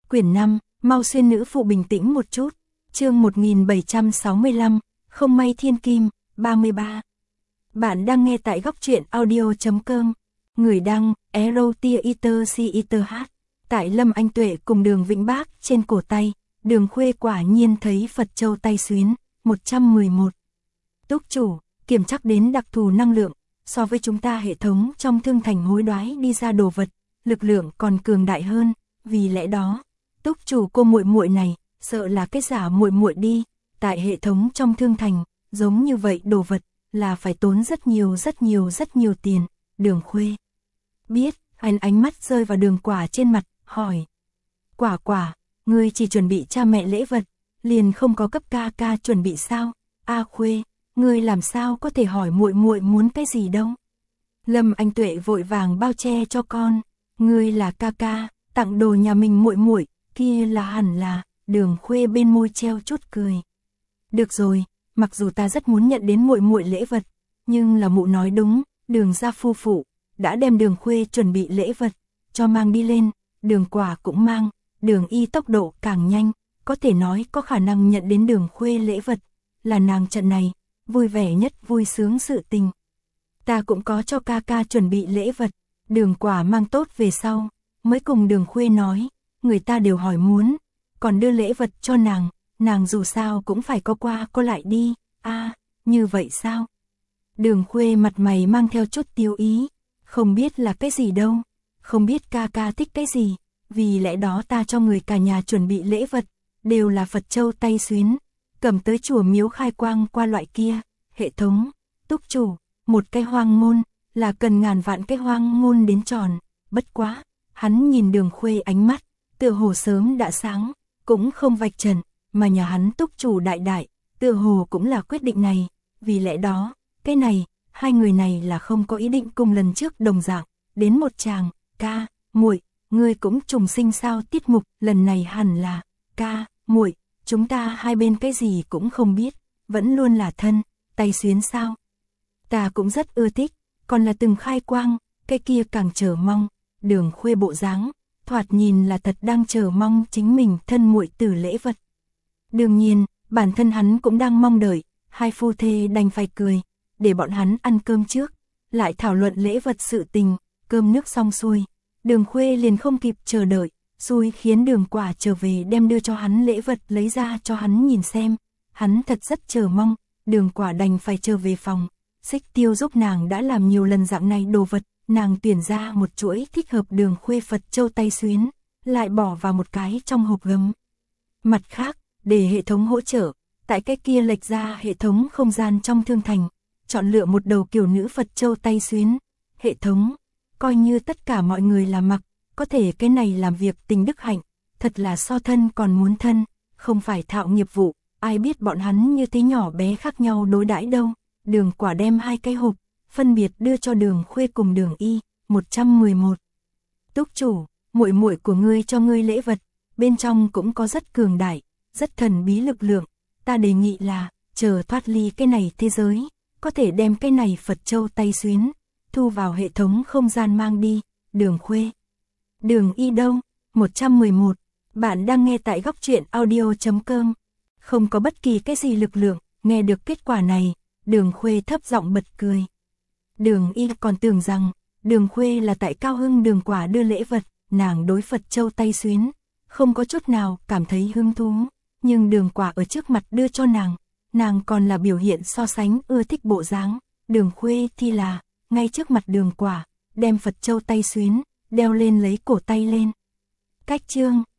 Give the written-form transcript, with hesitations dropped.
Quyển 5, mau xuyên nữ phụ bình tĩnh một chút. Chương 1765, không may thiên kim, 33. Bạn đang nghe tại góc truyện audio.com. Người đăng, Erotia Tại Lâm Anh Tuệ cùng Đường Vĩnh Bác trên cổ tay, Đường Khuê quả nhiên thấy Phật Châu tay xuyến, 111. Túc chủ, kiểm chắc đến đặc thù năng lượng, so với chúng ta hệ thống trong thương thành hối đoái đi ra đồ vật, lực lượng còn cường đại hơn, vì lẽ đó, túc chủ cô muội muội này, sợ là cái giả muội muội đi, tại hệ thống trong thương thành, giống như vậy đồ vật, là phải tốn rất nhiều tiền. Đường Khuê biết, ánh mắt rơi vào Đường Quả trên mặt, hỏi. Quả, ngươi chỉ chuẩn bị cha mẹ lễ vật, liền không có cấp ca ca chuẩn bị sao? A Khuê, ngươi làm sao có thể hỏi muội muội muốn cái gì đâu? Lâm Anh Tuệ vội vàng bao che cho con, ngươi là ca ca, tặng đồ nhà mình muội muội, kia là hẳn là. Đường Khuê bên môi treo chút cười. Được rồi, mặc dù ta rất muốn nhận đến muội muội lễ vật, nhưng là mụ nói đúng, Đường gia phu phụ đã đem Đường Khuê chuẩn bị lễ vật cho mang đi lên, Đường Quả cũng mang, Đường Y tốc độ càng nhanh, có thể nói có khả năng nhận đến Đường Khuê lễ vật, là nàng trận này vui vẻ nhất, vui sướng sự tình. Ta cũng có cho ca ca chuẩn bị lễ vật, Đường Quả mang tốt về sau, mới cùng Đường Khuê nói, người ta đều hỏi muốn, còn đưa lễ vật cho nàng dù sao cũng phải có qua có lại đi. Như vậy sao? Đường Khuê mặt mày mang theo chút tiêu ý, không biết là cái gì đâu, không biết ca ca thích cái gì, vì lẽ đó ta cho người cả nhà chuẩn bị lễ vật, đều là Phật Châu tay xuyến, cầm tới chùa miếu khai quang qua loại kia, hệ thống, túc chủ, một cái hoang ngôn, là cần ngàn vạn cái hoang ngôn đến tròn, bất quá, hắn nhìn Đường Khuê ánh mắt, tựa hồ sớm đã sáng, cũng không vạch trần, mà nhà hắn túc chủ đại, tựa hồ cũng là quyết định này, vì lẽ đó, cái này, hai người này là không có ý định cùng lần trước đồng dạng, đến một chàng, ca, muội, ngươi cũng trùng sinh sao? Tiết mục, lần này hẳn là, ca, muội, chúng ta hai bên cái gì cũng không biết, vẫn luôn là thân, tay xuyến sao? Ta cũng rất ưa thích, còn là từng khai quang, cái kia càng chờ mong. Đường Khuê bộ dáng, thoạt nhìn là thật đang chờ mong chính mình thân muội tử lễ vật. Đương nhiên, bản thân hắn cũng đang mong đợi, hai phu thê đành phải cười, để bọn hắn ăn cơm trước, lại thảo luận lễ vật sự tình, cơm nước xong xuôi, Đường Khuê liền không kịp chờ đợi, xui khiến Đường Quả trở về đem đưa cho hắn lễ vật lấy ra cho hắn nhìn xem, hắn thật rất chờ mong, Đường Quả đành phải trở về phòng, Xích Tiêu giúp nàng đã làm nhiều lần dạng này đồ vật, nàng tuyển ra một chuỗi thích hợp Đường Khuê Phật Châu tay xuyến, lại bỏ vào một cái trong hộp gấm. Mặt khác, để hệ thống hỗ trợ, tại cái kia lệch ra hệ thống không gian trong thương thành, chọn lựa một đầu kiểu nữ Phật Châu tay xuyến, hệ thống, coi như tất cả mọi người là mặc, có thể cái này làm việc tình đức hạnh, thật là so thân còn muốn thân, không phải thạo nghiệp vụ, ai biết bọn hắn như thế nhỏ bé khác nhau đối đãi đâu. Đường Quả đem hai cái hộp, phân biệt đưa cho Đường Khuê cùng Đường Y, 111. Túc chủ, muội muội của ngươi cho ngươi lễ vật, bên trong cũng có rất cường đại, rất thần bí lực lượng, ta đề nghị là, chờ thoát ly cái này thế giới, có thể đem cái này Phật Châu tay xuyến, thu vào hệ thống không gian mang đi. Đường Khuê. Đường Y đâu? 111. Bạn đang nghe tại góc truyện audio.com. Không có bất kỳ cái gì lực lượng, nghe được kết quả này, Đường Khuê thấp giọng bật cười. Đường Y còn tưởng rằng, Đường Khuê là tại cao hưng Đường Quả đưa lễ vật, nàng đối Phật Châu tay xuyến, không có chút nào cảm thấy hứng thú, nhưng Đường Quả ở trước mặt đưa cho nàng còn là biểu hiện so sánh ưa thích bộ dáng, Đường Khuê thì là, ngay trước mặt Đường Quả, đem Phật Châu tay xuyến, đeo lên lấy cổ tay lên. Cách chương,